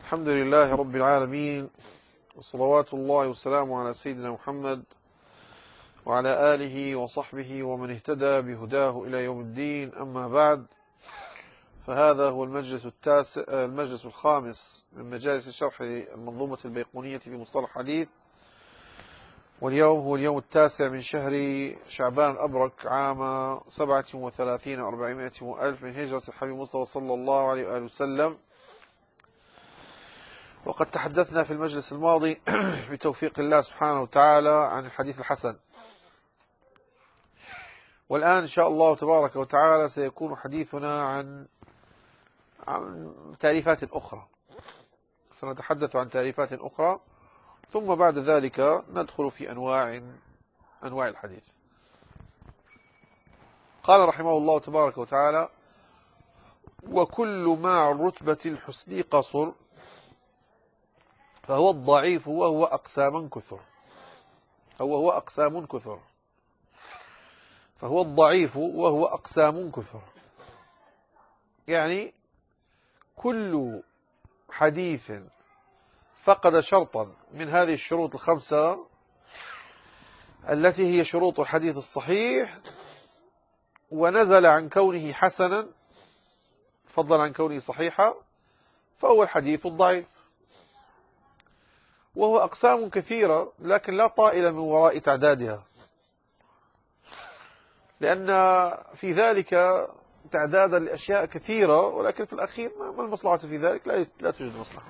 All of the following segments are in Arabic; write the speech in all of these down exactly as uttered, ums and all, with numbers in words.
الحمد لله رب العالمين، وصلوات الله وسلامه على سيدنا محمد وعلى آله وصحبه ومن اهتدى بهداه إلى يوم الدين. أما بعد، فهذا هو المجلس التاسع المجلس الخامس من مجالس شرح المنظومة البيقونية في مصطلح حديث، واليوم هو اليوم التاسع من شهر شعبان الأبرك عام سبعة وثلاثين وأربعمائة وألف من هجرة الحبيب المصطفى صلى الله عليه وآله وسلم. وقد تحدثنا في المجلس الماضي بتوفيق الله سبحانه وتعالى عن الحديث الحسن، والآن إن شاء الله تبارك وتعالى سيكون حديثنا عن عن تعريفات أخرى. سنتحدث عن تعريفات أخرى، ثم بعد ذلك ندخل في أنواع أنواع الحديث. قال رحمه الله تبارك وتعالى: وكل ما عن رتبة الحسن قصر فهو الضعيف وهو أقسام كثر أو وهو أقسام كثر فهو الضعيف وهو أقسام كثر يعني كل حديث فقد شرطا من هذه الشروط الخمسة التي هي شروط الحديث الصحيح، ونزل عن كونه حسنا فضلا عن كونه صحيحا، فهو الحديث الضعيف. وهو أقسام كثيرة، لكن لا طائل من وراء تعدادها، لأن في ذلك تعدادا لأشياء كثيرة، ولكن في الأخير ما المصلحة في ذلك؟ لا لا توجد مصلحة.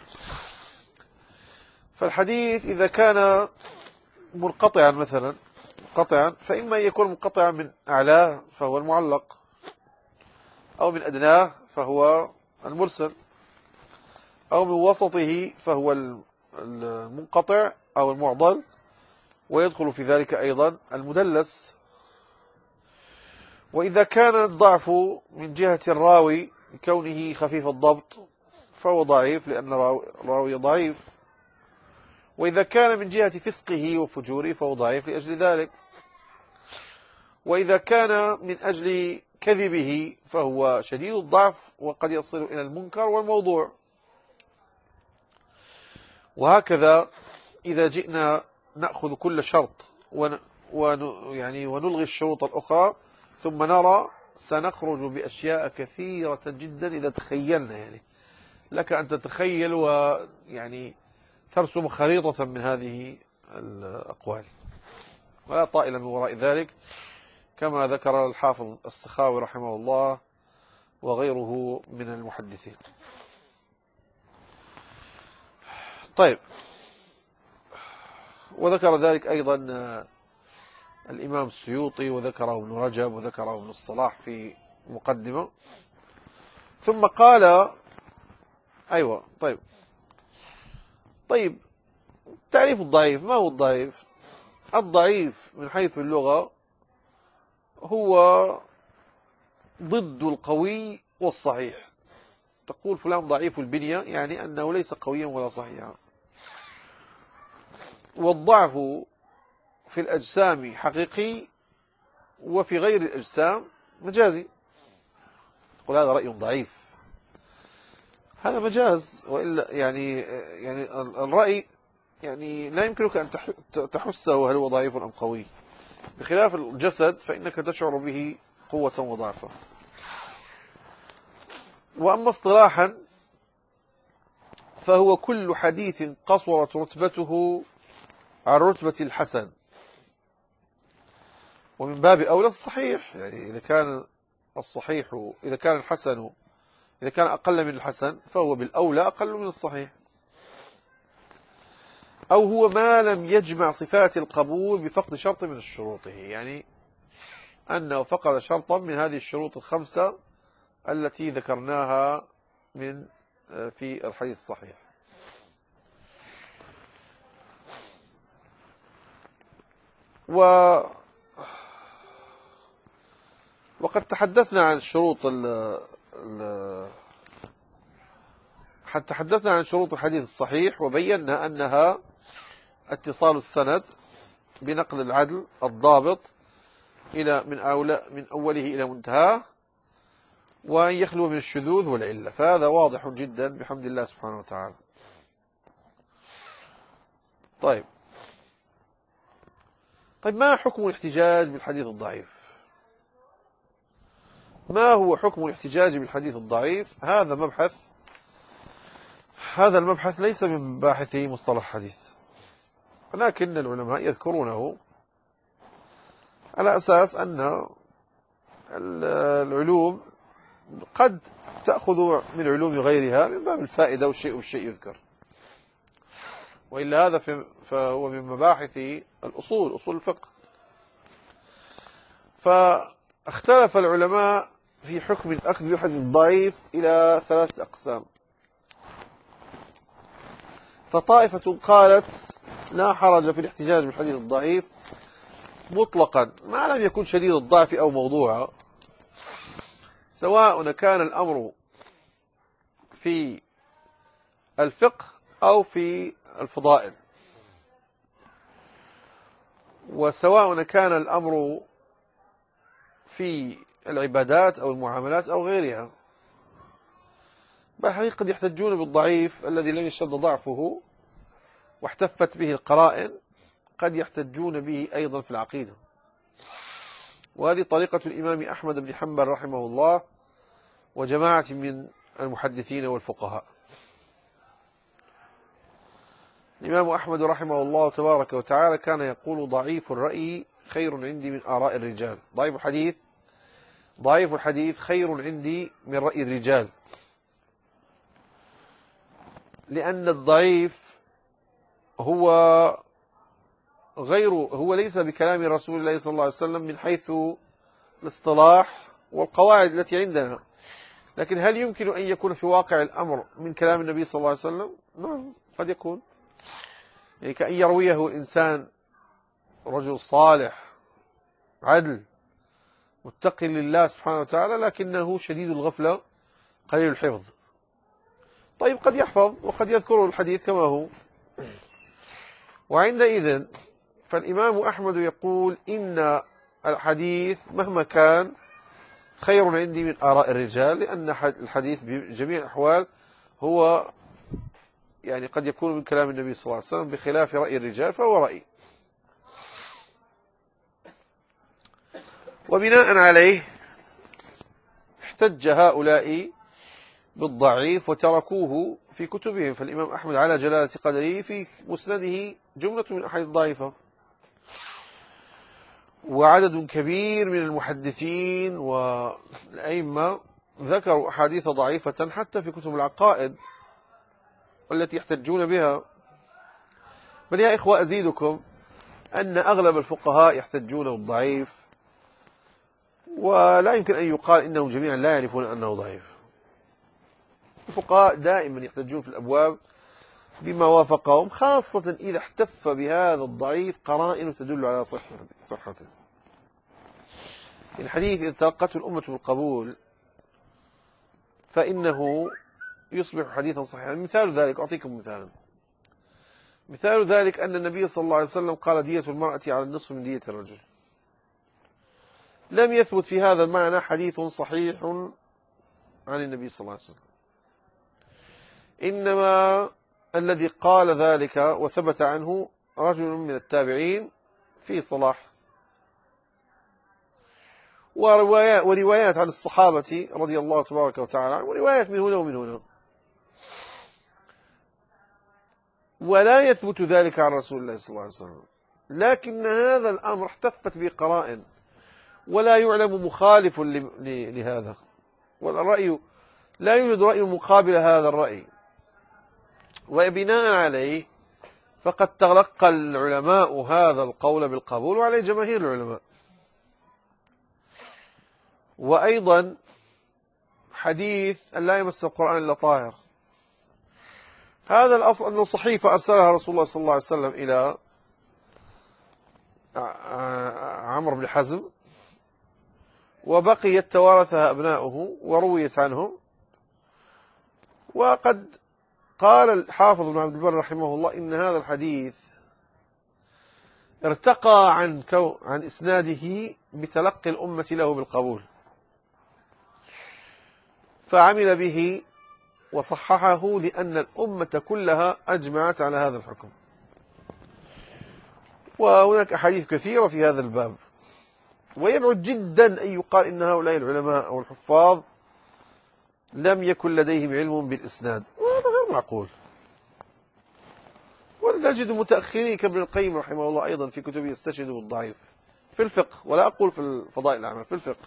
فالحديث إذا كان منقطعا مثلا منقطعا فإما أن يكون منقطعا من أعلاه فهو المعلق، أو من أدناه فهو المرسل، أو من وسطه فهو المنقطع أو المعضل، ويدخل في ذلك أيضا المدلس. وإذا كان الضعف من جهة الراوي كونه خفيف الضبط فهو ضعيف لأن الراوي ضعيف، وإذا كان من جهة فسقه وفجوره فهو ضعيف لأجل ذلك، وإذا كان من أجل كذبه فهو شديد الضعف وقد يصل إلى المنكر والموضوع. وهكذا إذا جئنا نأخذ كل شرط ون... ون... يعني ونلغي الشروط الأخرى ثم نرى سنخرج بأشياء كثيرة جدا إذا تخيلنا. يعني لك أن تتخيل ويعني ترسم خريطة من هذه الأقوال، ولا طائل من وراء ذلك، كما ذكر الحافظ السخاوي رحمه الله وغيره من المحدثين. طيب، وذكر ذلك أيضا الإمام السيوطي، وذكره ابن رجب، وذكره ابن الصلاح في مقدمة. ثم قال أيوة طيب طيب تعريف الضعيف. ما هو الضعيف؟ الضعيف من حيث اللغة هو ضد القوي والصحيح. تقول فلان ضعيف البنية، يعني أنه ليس قويا ولا صحيحا. والضعف في الأجسام حقيقي، وفي غير الأجسام مجازي. تقول هذا رأي ضعيف، هذا مجاز، وإلا يعني يعني الرأي يعني لا يمكنك أن تحسه هل هو ضعيف أم قوي، بخلاف الجسد فإنك تشعر به قوة وضعفا. وأما اصطلاحا فهو كل حديث قصرت رتبته عن رتبة الحسن، ومن باب أولى الصحيح. يعني إذا كان الصحيح إذا كان الحسن إذا كان أقل من الحسن فهو بالأولى أقل من الصحيح. أو هو ما لم يجمع صفات القبول بفقد شرط من شروطه، يعني أنه فقد شرطا من هذه الشروط الخمسة التي ذكرناها من في الحديث الصحيح. و وقد تحدثنا عن شروط ال ال حتى تحدثنا عن شروط الحديث الصحيح، وبينا أنها اتصال السند بنقل العدل الضابط إلى من أولى من أوله إلى منتهاه، وأن يخلو من الشذوذ والعلة، فهذا واضح جدا بحمد الله سبحانه وتعالى. طيب طيب ما حكم الاحتجاج بالحديث الضعيف؟ ما هو حكم الاحتجاج بالحديث الضعيف؟ هذا مبحث هذا المبحث ليس من مباحث مصطلح الحديث، ولكن العلماء يذكرونه على أساس أن العلوم قد تأخذ من علوم غيرها من باب الفائدة، والشيء والشيء يذكر، وإلا هذا فهو من مباحث الأصول، أصول الفقه. فاختلف العلماء في حكم الأخذ بالحديث الضعيف إلى ثلاثة أقسام. فطائفة قالت لا حرج في الاحتجاج بالحديث الضعيف مطلقا ما لم يكن شديد الضعف أو موضوعا، سواء كان الأمر في الفقه أو في الفضائل، وسواء كان الأمر في العبادات أو المعاملات أو غيرها. بل قد يحتجون بالضعيف الذي لم يشتد ضعفه واحتفت به القرائن، قد يحتجون به أيضا في العقيدة. وهذه طريقة الإمام أحمد بن حنبل رحمه الله وجماعة من المحدثين والفقهاء. الإمام أحمد رحمه الله تبارك وتعالى كان يقول ضعيف الرأي خير عندي من آراء الرجال. ضعيف الحديث ضعيف الحديث خير عندي من رأي الرجال، لأن الضعيف هو غير هو ليس بكلام رسول الله صلى الله عليه وسلم من حيث الاصطلاح والقواعد التي عندنا، لكن هل يمكن أن يكون في واقع الأمر من كلام النبي صلى الله عليه وسلم؟ نعم قد يكون، يعني كأن يرويه إنسان رجل صالح عدل متقي لله سبحانه وتعالى لكنه شديد الغفلة قليل الحفظ. طيب قد يحفظ وقد يذكر الحديث كما هو، وعندئذ فالإمام أحمد يقول إن الحديث مهما كان خير عندي من آراء الرجال، لأن الحديث بجميع الأحوال هو يعني قد يكون من كلام النبي صلى الله عليه وسلم بخلاف رأي الرجال، فهو رأي. وبناء عليه احتج هؤلاء بالضعيف وتركوه في كتبهم. فالإمام أحمد على جلالة قدره في مسنده جملة من أحاديث ضعيفة، وعدد كبير من المحدثين والأئمة ذكروا أحاديث ضعيفة حتى في كتب العقائد التي يحتجون بها. بل يا إخوة أزيدكم أن أغلب الفقهاء يحتجون بالضعيف، ولا يمكن أن يقال إنهم جميعا لا يعرفون أنه ضعيف. الفقهاء دائما يحتجون في الأبواب بما وافقهم، خاصة إذا احتف بهذا الضعيف قرائن تدل على صحته. الحديث إذا تلقته الأمة بالقبول فإنه يصبح حديثا صحيحا. مثال ذلك أعطيكم مثالا مثال ذلك أن النبي صلى الله عليه وسلم قال دية المرأة على النصف من دية الرجل. لم يثبت في هذا المعنى حديث صحيح عن النبي صلى الله عليه وسلم، إنما الذي قال ذلك وثبت عنه رجل من التابعين في صلاح، وروايات, وروايات عن الصحابة رضي الله تبارك وتعالى عنهم، وروايات من هنا ومن هنا، ولا يثبت ذلك عن رسول الله صلى الله عليه وسلم. لكن هذا الأمر احتفت به قرائن، ولا يعلم مخالف لهذا، والرأي لا يوجد رأي مقابل هذا الرأي. وبناء عليه فقد تلقى العلماء هذا القول بالقبول، وعليه جماهير العلماء. وأيضا حديث أن لا يمس القرآن إلا طاهر، هذا الأصل أنه صحيفة أرسلها رسول الله صلى الله عليه وسلم إلى عمرو بن حزم، وبقيت توارثها أبناؤه ورويت عنهم. وقد قال الحافظ بن عبد البر رحمه الله إن هذا الحديث ارتقى عن عن إسناده بتلقي الأمة له بالقبول، فعمل به وصححه لأن الأمة كلها أجمعت على هذا الحكم. وهناك أحاديث كثيرة في هذا الباب، ويبعد جدا أن يقال إن هؤلاء العلماء أو الحفاظ لم يكن لديهم علم بالإسناد، وهذا غير معقول. ونجد متأخرين كابن القيم رحمه الله أيضا في كتبه يستشهد بالضعيف في الفقه، ولا أقول في فضائل الأعمال، في الفقه.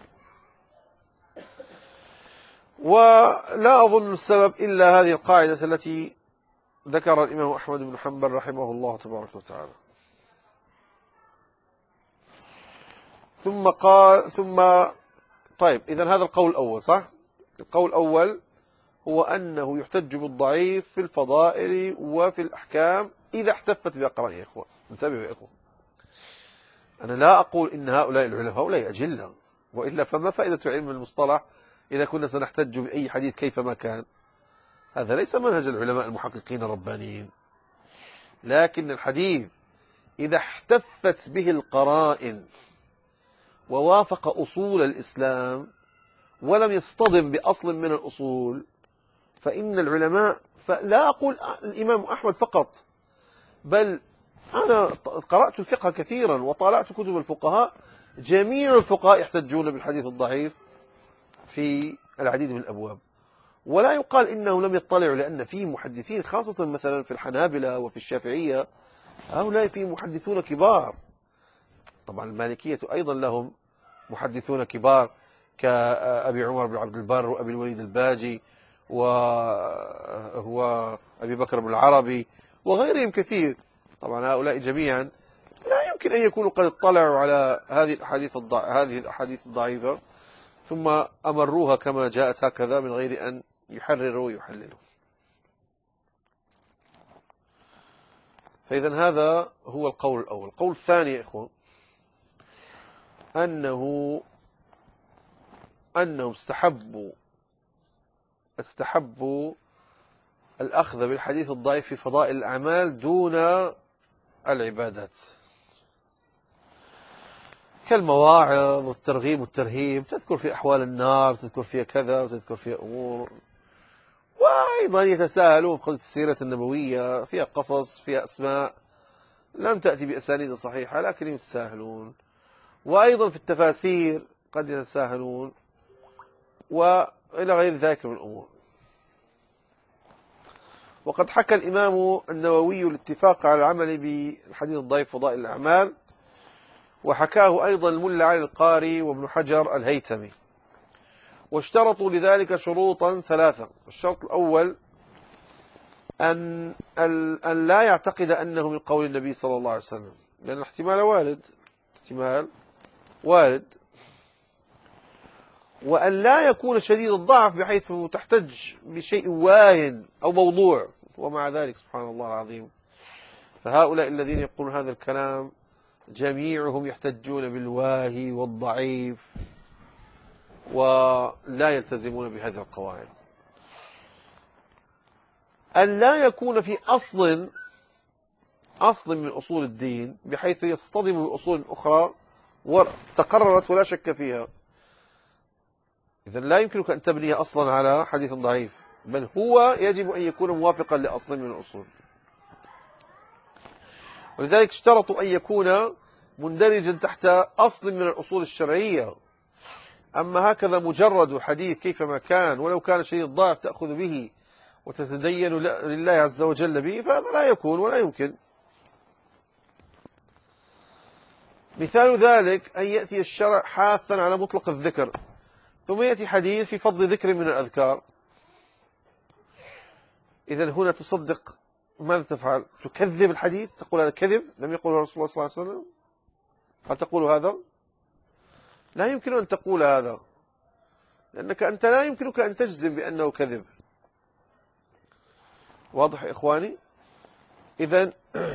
ولا أظن السبب إلا هذه القاعدة التي ذكر الإمام أحمد بن حنبل رحمه الله تبارك وتعالى. ثم قال ثم طيب إذن هذا القول الأول صح؟ القول الأول هو أنه يحتج بالضعيف في الفضائل وفي الأحكام إذا احتفت بأقرانه. يا إخوة انتبهوا يا إخوة، أنا لا أقول إن هؤلاء العلماء هؤلاء أجلة، وإلا فما فائدة علم المصطلح إذا كنا سنحتج بأي حديث كيفما كان؟ هذا ليس منهج العلماء المحققين الربانيين. لكن الحديث إذا احتفت به القرائن ووافق أصول الإسلام ولم يصطدم بأصل من الأصول فإن العلماء، فلا أقول الإمام أحمد فقط، بل أنا قرأت الفقه كثيرا وطالعت كتب الفقهاء، جميع الفقهاء يحتجون بالحديث الضعيف في العديد من الأبواب. ولا يقال إنه لم يطلعوا، لأن فيه محدثين خاصة مثلا في الحنابلة وفي الشافعية، هؤلاء فيه محدثون كبار. طبعا المالكية أيضا لهم محدثون كبار كأبي عمر بن عبد البر وأبي الوليد الباجي وهو أبي بكر بن العربي وغيرهم كثير. طبعا هؤلاء جميعا لا يمكن أن يكونوا قد اطلعوا على هذه الأحاديث الضع... هذه الأحاديث الضعيفة ثم أمروها كما جاءت هكذا من غير أن يحرروا ويحللوا. فإذا هذا هو القول الأول. القول الثاني يا إخوان أنه أنهم استحبوا استحبوا الأخذ بالحديث الضعيف في فضائل الأعمال دون العبادات، كالمواعظ والترغيب والترهيب، تذكر في أحوال النار، تذكر فيها كذا وتذكر فيها أمور. وأيضا يتساهلون بقضية السيرة النبوية، فيها قصص، فيها أسماء لم تأتي بأسانيد صحيحة لكن يتساهلون. وأيضا في التفاسير قد يتساهلون، وإلى غير ذلك من الأمور. وقد حكى الإمام النووي الاتفاق على العمل بالحديث الضعيف فضائل الأعمال، وحكاه أيضا الملا علي القاري وابن حجر الهيتمي، واشترطوا لذلك شروطا ثلاثة. الشرط الأول أن, أن لا يعتقد أنه من قول النبي صلى الله عليه وسلم، لأن الاحتمال وارد احتمال وارد وأن لا يكون شديد الضعف بحيث تحتج بشيء واهن أو موضوع، ومع ذلك سبحان الله العظيم فهؤلاء الذين يقولون هذا الكلام جميعهم يحتجون بالواهي والضعيف ولا يلتزمون بهذه القواعد. أن لا يكون في أصل أصل من أصول الدين بحيث يصطدم بأصول أخرى وتقررت ولا شك فيها، إذن لا يمكنك أن تبني أصلا على حديث ضعيف، بل هو يجب أن يكون موافقا لأصل من الأصول. ولذلك اشترطوا أن يكون مندرجا تحت أصل من الأصول الشرعية. أما هكذا مجرد حديث كيفما كان ولو كان شيء الضعف تأخذ به وتتدين لله عز وجل به، فهذا لا يكون ولا يمكن. مثال ذلك أن يأتي الشرع حاثا على مطلق الذكر، ثم يأتي حديث في فضل ذكر من الأذكار. إذن هنا تصدق، ماذا تفعل؟ تكذب الحديث، تقول هذا كذب لم يقوله رسول الله صلى الله عليه وسلم. هل تقول هذا؟ لا يمكن أن تقول هذا، لأنك أنت لا يمكنك أن تجزم بأنه كذب. واضح يا إخواني؟ إذن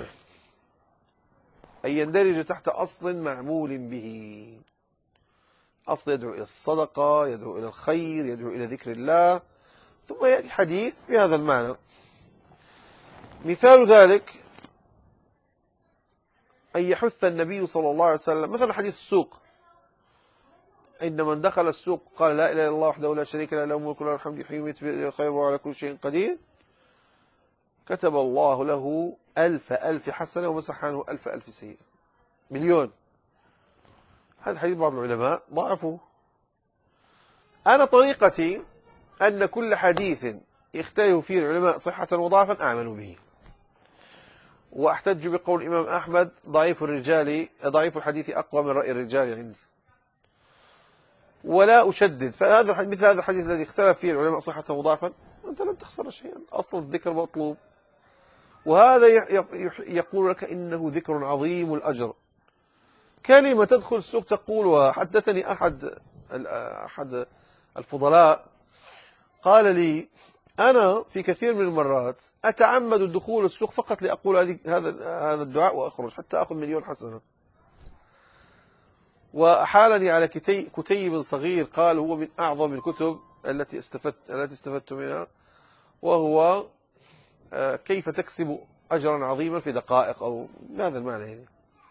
أن يندرج تحت أصل معمول به، أصل يدعو إلى الصدقة، يدعو إلى الخير، يدعو إلى ذكر الله، ثم يأتي حديث بهذا المعنى. مثال ذلك أن يحث النبي صلى الله عليه وسلم مثلا حديث السوق، إن من دخل السوق قال لا إله إلا الله وحده لا شريك له له الملك وله الحمد يحيي ويميت بيده الخير وهو على كل شيء قدير، كتب الله له ألف ألف حسنة ومسح عنه ألف ألف سيئة. مليون. هذا حديث بعض العلماء ضعفوه. أنا طريقتي أن كل حديث يختلف فيه العلماء صحة وضعفا أعمل به، وأحتج بقول الإمام أحمد ضعيف الرجال ضعيف الحديث أقوى من رأي الرجال عندي، ولا أشدد. فهذا مثل هذا الحديث الذي اختلف فيه العلماء صحة وضعفا أنت لن تخسر شيئا، أصل الذكر مطلوب، وهذا يقول لك إنه ذكر عظيم الأجر. كلمة تدخل السوق تقولها. حدثني أحد أحد الفضلاء قال لي أنا في كثير من المرات أتعمد الدخول السوق فقط لأقول هذا هذا الدعاء وأخرج حتى أخذ مليون حسنة. وأحالني على كتيب صغير قال هو من أعظم الكتب التي استفدت التي استفدت منها، وهو كيف تكسب أجرا عظيما في دقائق أو بهذا المعنى يعني.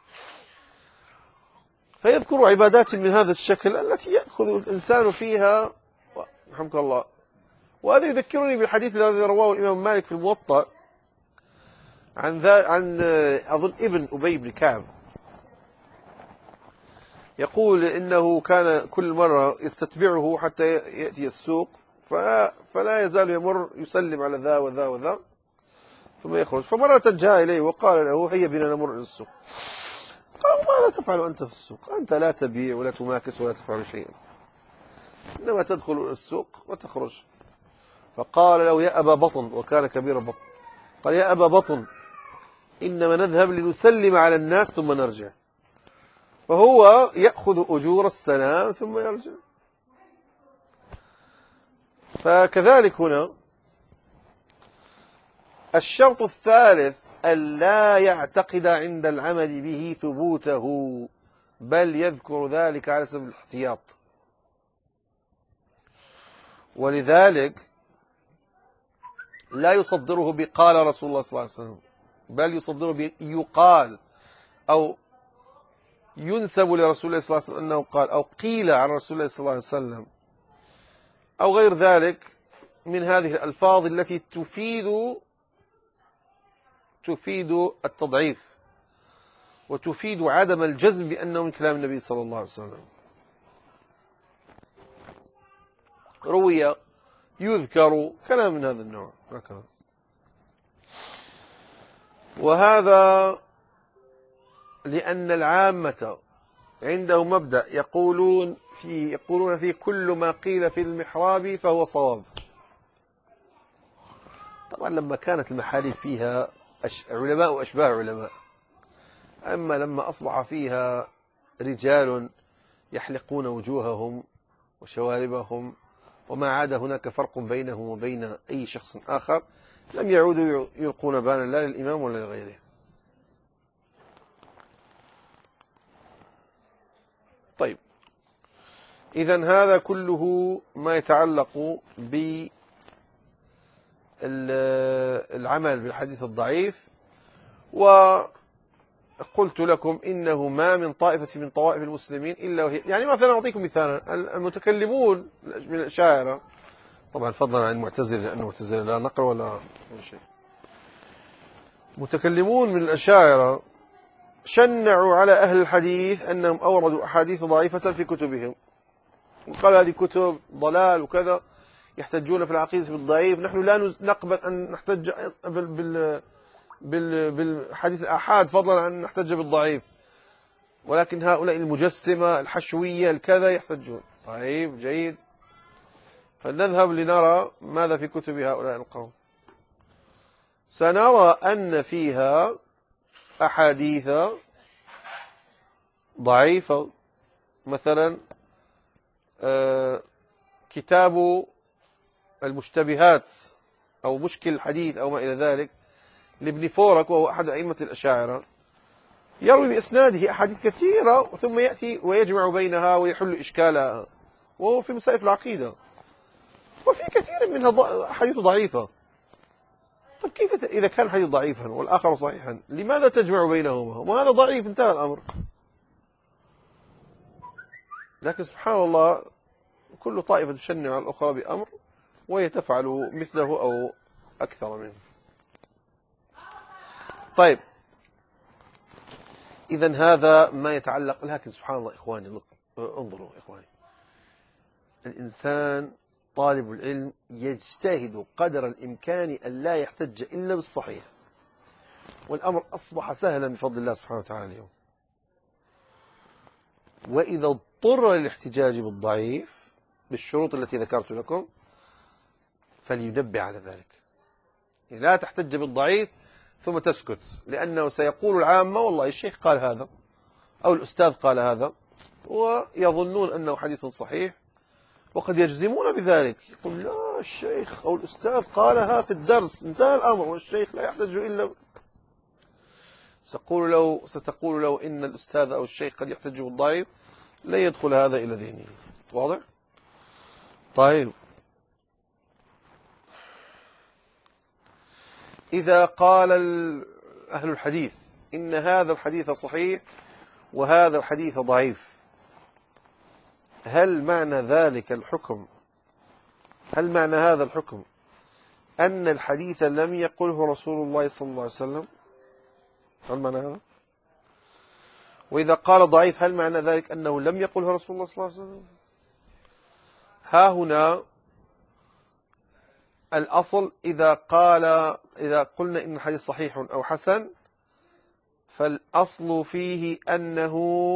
فيذكر عبادات من هذا الشكل التي يأخذ الإنسان فيها رحمك الله. وهذا يذكرني بالحديث الذي رواه الإمام مالك في الموطأ عن ذا عن أظن ابن أبي بن كعب، يقول إنه كان كل مرة يستتبعه حتى يأتي السوق فلا يزال يمر يسلم على ذا وذا وذا ثم يخرج. فمرة جاء إليه وقال له هيا بنا نمر إلى السوق. قال ماذا تفعل أنت في السوق؟ أنت لا تبيع ولا تماكس ولا تفعل شيئا، إنما تدخل إلى السوق وتخرج. فقال له يا أبا بطن، وكان كبير بطن، قال يا أبا بطن إنما نذهب لنسلم على الناس ثم نرجع. فهو يأخذ أجور السلام ثم يرجع. فكذلك هنا الشرط الثالث ألا يعتقد عند العمل به ثبوته، بل يذكر ذلك على سبيل الاحتياط. ولذلك لا يصدره بقال رسول الله صلى الله عليه وسلم، بل يصدره بيقال أو ينسب لرسول الله صلى الله عليه وسلم أنه قال، أو قيل عن رسول الله صلى الله عليه وسلم، أو غير ذلك من هذه الألفاظ التي تفيد تفيد التضعيف وتفيد عدم الجزم بأنه من كلام النبي صلى الله عليه وسلم. روي يذكر كلام من هذا النوع هكذا. وهذا لأن العامة عندهم مبدأ يقولون فيه يقولون فيه كل ما قيل في المحراب فهو صواب. طبعا لما كانت المحاريب فيها علماء وأشباه علماء، أما لما أصبح فيها رجال يحلقون وجوههم وشواربهم وما عاد هناك فرق بينهم وبين أي شخص آخر، لم يعودوا يلقون بانا لا للإمام ولا لغيره. طيب، إذن هذا كله ما يتعلق بالعمل بالحديث الضعيف. وقلت لكم إنه ما من طائفة من طوائف المسلمين إلا وهي، يعني مثلا أعطيكم مثالا، المتكلمون من الأشاعرة، طبعا فضلا عن المعتزلة لأنه المعتزلة لا نقل ولا شيء، متكلمون من الأشاعرة شنعوا على أهل الحديث أنهم أوردوا أحاديث ضعيفة في كتبهم، وقال هذه كتب ضلال وكذا، يحتجون في العقيدة بالضعيف. نحن لا نقبل أن نحتج بال بال بالحديث الآحاد فضلا عن أن نحتج بالضعيف، ولكن هؤلاء المجسمة الحشوية الكذا يحتجون. طيب جيد، فلنذهب لنرى ماذا في كتب هؤلاء القوم. سنرى أن فيها أحاديث ضعيفة، مثلا كتاب المشتبهات أو مشكل الحديث أو ما إلى ذلك لابن فورك، وهو أحد أئمة الأشاعرة، يروي بإسناده أحاديث كثيرة ثم يأتي ويجمع بينها ويحل إشكالها، وهو في مسائل العقيدة، وفي كثير منها أحاديث ضعيفة. طيب كيف إذا كان حديث ضعيفا والآخر صحيحا لماذا تجمع بينهما؟ وهذا ضعيف، انتهى الأمر. لكن سبحان الله كل طائفة تشنع على الأخرى بأمر وهي تفعل مثله أو أكثر منه. طيب، إذن هذا ما يتعلق. لكن سبحان الله إخواني، انظروا إخواني، الإنسان طالب العلم يجتهد قدر الإمكان أن لا يحتج إلا بالصحيح، والأمر أصبح سهلا بفضل الله سبحانه وتعالى اليوم. وإذا اضطر للاحتجاج بالضعيف بالشروط التي ذكرت لكم فلينبه على ذلك. يعني لا تحتج بالضعيف ثم تسكت، لأنه سيقول العامة والله الشيخ قال هذا أو الأستاذ قال هذا، ويظنون أنه حديث صحيح وقد يجزمون بذلك. يقول لا، الشيخ أو الأستاذ قالها في الدرس، انتهى الأمر، والشيخ لا يحتج إلا. ستقول له ستقول له إن الأستاذ أو الشيخ قد يحتج بالضعيف، لا يدخل هذا إلى ذهنه. واضح؟ طيب، إذا قال أهل الحديث إن هذا الحديث صحيح وهذا الحديث ضعيف، هل معنى ذلك الحكم هل معنى هذا الحكم أن الحديث لم يقله رسول الله صلى الله عليه وسلم؟ هل معنى هذا؟ وإذا قال ضعيف هل معنى ذلك أنه لم يقله رسول الله صلى الله عليه وسلم؟ ها هنا الأصل، إذا قال إذا قلنا إن الحديث صحيح أو حسن، فالأصل فيه أنه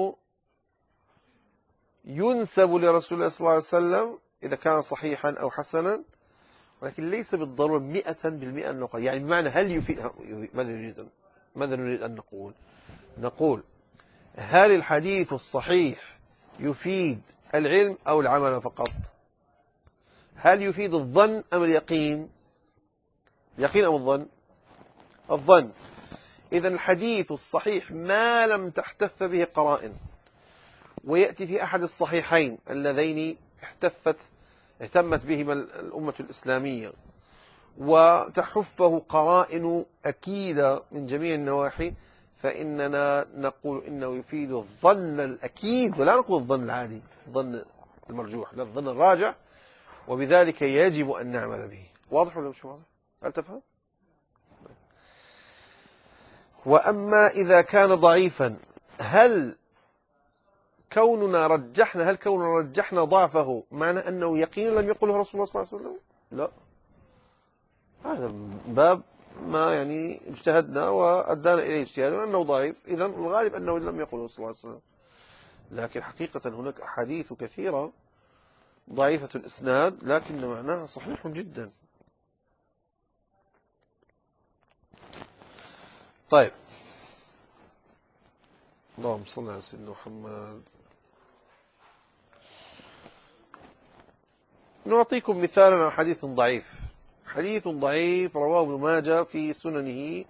ينسب لرسول الله صلى الله عليه وسلم إذا كان صحيحا أو حسنا، ولكن ليس بالضرورة مئة بالمئة أنه قال. يعني بمعنى هل يفيد ماذا نريد ماذا نريد أن نقول؟ نقول هل الحديث الصحيح يفيد العلم أو العمل فقط؟ هل يفيد الظن أم اليقين؟ اليقين أم الظن؟ الظن. إذا الحديث الصحيح ما لم تحتف به قرائن، ويأتي في أحد الصحيحين اللذين احتفت اهتمت بهما الأمة الإسلامية، وتحفه قرائن أكيدة من جميع النواحي، فإننا نقول إنه يفيد الظن الأكيد، ولا نقول الظن العادي، الظن المرجوح، لا، الظن الراجح، وبذلك يجب أن نعمل به. واضح ولا مش واضح؟ هل تفهم؟ وأما إذا كان ضعيفا، هل كوننا رجحنا هل كوننا رجحنا ضعفه معنى أنه يقينا لم يقله رسول الله صلى الله عليه وسلم؟ لا، هذا باب ما يعني اجتهدنا وأدانا إليه اجتهادنا أنه ضعيف، إذن الغالب أنه لم يقله صلى الله عليه وسلم. لكن حقيقة هناك أحاديث كثيرة ضعيفة الإسناد لكن معناها صحيح جدا. طيب، اللهم صل على سيدنا محمد. نعطيكم مثالا عن حديث ضعيف. حديث ضعيف رواه ابن ماجه في سننه،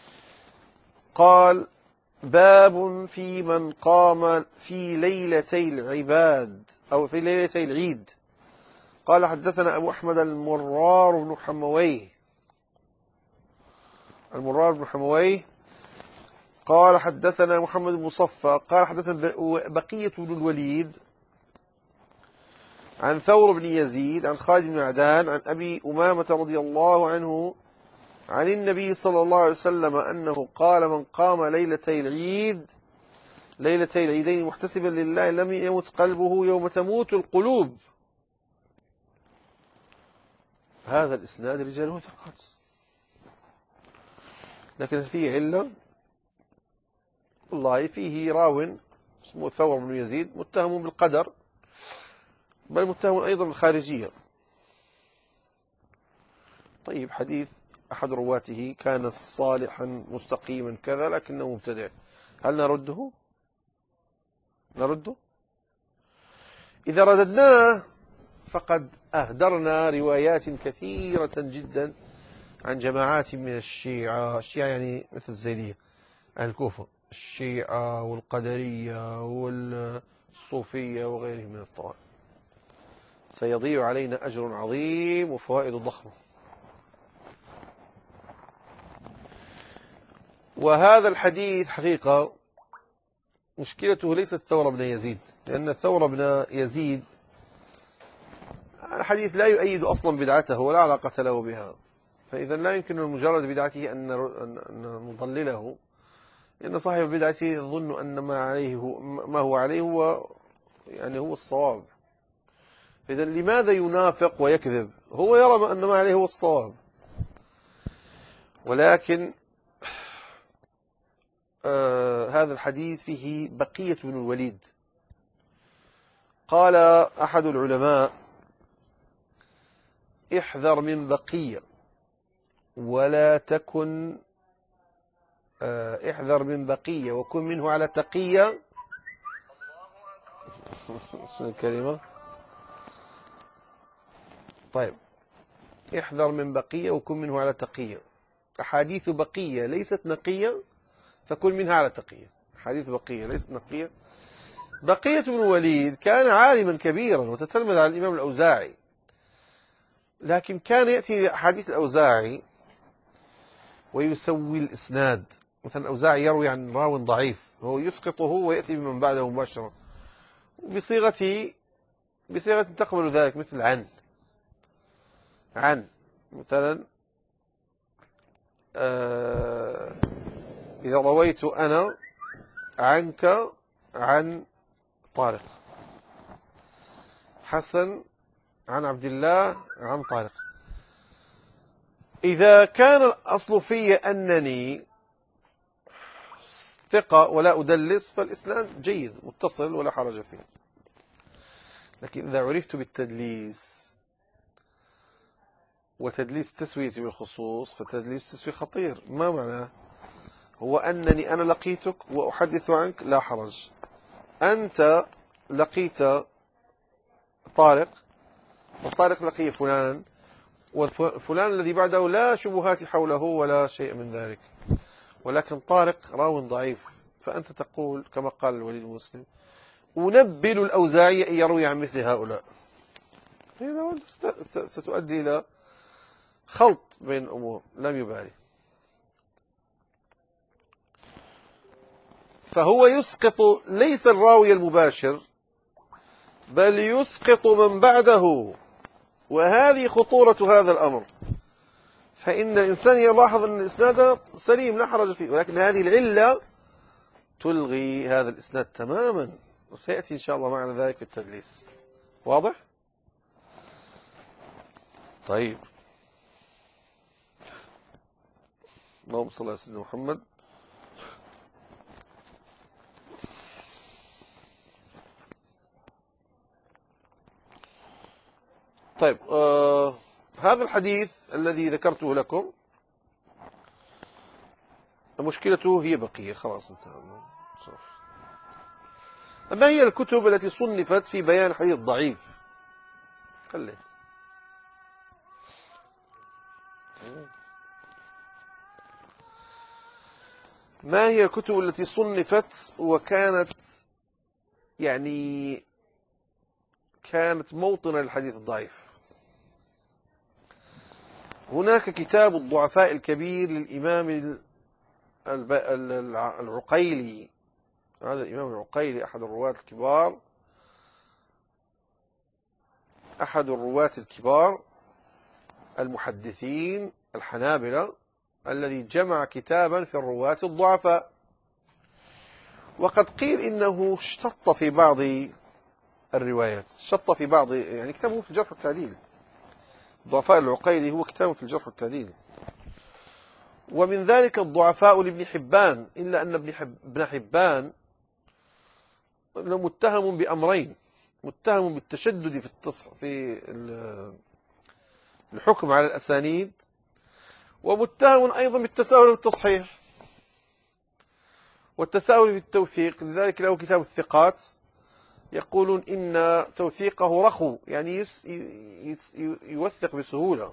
قال: باب في من قام في ليلتي العباد أو في ليلتي العيد. قال: حدثنا أبو أحمد المرار بن حمويه المرار بن حمويه قال: حدثنا محمد بن مصفى قال: حدثنا بقية بن الوليد عن ثور بن يزيد عن خالد بن معدان عن أبي أمامة رضي الله عنه عن النبي صلى الله عليه وسلم أنه قال: من قام ليلتي العيد ليلتي العيدين محتسبا لله لم يمت قلبه يوم تموت القلوب. هذا الإسناد رجاله ثقات، لكن فيه علة، والله فيه راو اسمه ثور بن يزيد متهم بالقدر، بل متهم أيضا بالخارجية. طيب، حديث أحد رواته كان صالحا مستقيما كذا لكنه مبتدع، هل نرده؟ نرده؟ إذا رددناه فقد أهدرنا روايات كثيرة جدا عن جماعات من الشيعة. الشيعة يعني مثل الزيدية أهل الكوفة، الشيعة والقدرية والصوفية وغيرهم من الطوائف. سيضيع علينا أجر عظيم وفوائد ضخمة. وهذا الحديث حقيقة مشكلته ليست ثور بن يزيد، لأن ثور بن يزيد الحديث لا يؤيد أصلا بدعته ولا علاقة له بها، فإذا لا يمكن من مجرد بدعته أن نضلله، لأن صاحب البدعة يظن أن ما عليه هو ما هو عليه هو يعني هو الصواب. إذا لماذا ينافق ويكذب؟ هو يرى أن ما عليه هو الصواب. ولكن آه هذا الحديث فيه بقية بن الوليد. قال أحد العلماء: احذر من بقية ولا تكن آه احذر من بقية وكن منه على تقية. الكلمة طيب احذر من بقية وكن منه على تقية. أحاديث بقية ليست نقية فكن منها على تقية. أحاديث بقية ليست نقية. بقية بن الوليد كان عالما كبيرا وتتلمذ على الإمام الأوزاعي، لكن كان يأتي أحاديث الأوزاعي ويسوي الإسناد. مثلا الأوزاعي يروي عن راو ضعيف وهو يسقطه ويأتي بمن بعده مباشرة بصيغة بصيغة تقبل ذلك، مثل عن عن مثلا آه إذا رويت أنا عنك عن طارق، حسن عن عبد الله عن طارق. إذا كان الأصل في أنني ثقة ولا أدلس فالإسناد جيد متصل ولا حرج فيه. لكن إذا عرفت بالتدليس وتدليس تسوية بالخصوص فتدليس تسوية خطير. ما معناه؟ هو أنني أنا لقيتك وأحدث عنك لا حرج، أنت لقيت طارق وطارق لقي فلانا وفلان الذي بعده لا شبهات حوله ولا شيء من ذلك، ولكن طارق راو ضعيف، فأنت تقول كما قال الوليد المسلم: أنبل الأوزاعي أن يروي عن مثل هؤلاء. ستؤدي إلى خلط بين الأمور لم يبالي. فهو يسقط ليس الراوي المباشر بل يسقط من بعده، وهذه خطورة هذا الأمر. فإن الإنسان يلاحظ أن الإسناد سليم لا حرج فيه، ولكن هذه العلة تلغي هذا الإسناد تماما، وسيأتي إن شاء الله معنا ذلك في التدليس. واضح؟ طيب، اللهم صل على سيدنا محمد. طيب آه هذا الحديث الذي ذكرته لكم مشكلته هي بقية، خلاص انتهى. ما هي الكتب التي صنفت في بيان حديث ضعيف؟ خليه ما هي الكتب التي صنفت وكانت يعني كانت موطنا للحديث الضعيف؟ هناك كتاب الضعفاء الكبير للإمام العقيلي. هذا الإمام العقيلي أحد الرواة الكبار أحد الرواة الكبار المحدثين الحنابلة، الذي جمع كتابا في الرواة الضعفاء. وقد قيل إنه اشتط في بعض الروايات، اشتط في بعض يعني كتابه في الجرح والتعديل. الضعفاء العقيلي هو كتابه في الجرح والتعديل. ومن ذلك الضعفاء لابن حبان، إلا أن ابن حبان متهم بأمرين: متهم بالتشدد في التصح في الحكم على الأسانيد، ومتهم أيضا بالتساهل في التصحيح والتساهل في التوثيق. لذلك له كتاب الثقات يقولون إن توثيقه رخو، يعني يوثق بسهولة.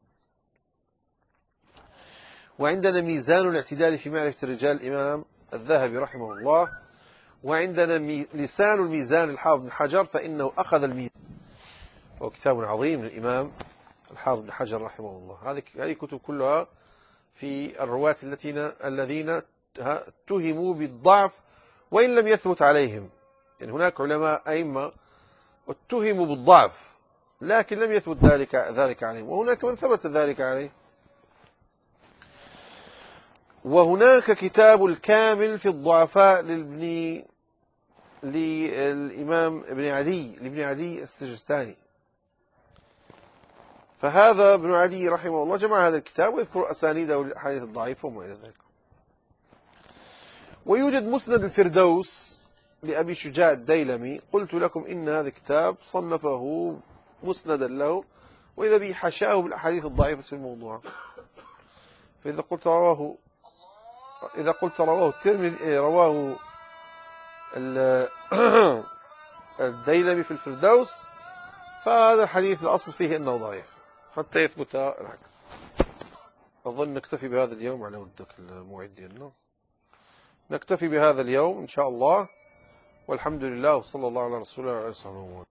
وعندنا ميزان الاعتدال في معرفة الرجال الإمام الذهبي رحمه الله، وعندنا لسان الميزان الحافظ بن حجر، فإنه أخذ الميزان، وهو كتاب عظيم للإمام الحافظ بن حجر رحمه الله. هذه هذه كتب كلها في الرواة التي الذين اتهموا بالضعف وإن لم يثبت عليهم. يعني هناك علماء أئمة اتهموا بالضعف لكن لم يثبت ذلك ذلك عليهم، وهناك من ثبت ذلك عليه. وهناك كتاب الكامل في الضعفاء للابن للإمام ابن عدي لابن عدي السجستاني. فهذا ابن عدي رحمه الله جمع هذا الكتاب ويذكر أسانيده والأحاديث الضعيفة وما إلى ذلك. ويوجد مسند الفردوس لأبي شجاع الديلمي، قلت لكم إن هذا الكتاب صنفه مسندا له، وإذا به حشاه بالأحاديث الضعيفة في الموضوع. فإذا قلت رواه إذا قلت رواه الترمذي رواه الديلمي في الفردوس، فهذا الحديث الأصل فيه أنه ضعيف حتى يثبت العكس. أظن نكتفي بهذا اليوم على ودك المعدين. نكتفي بهذا اليوم إن شاء الله، والحمد لله وصلى الله على رسول الله وعلى آله وصحبه.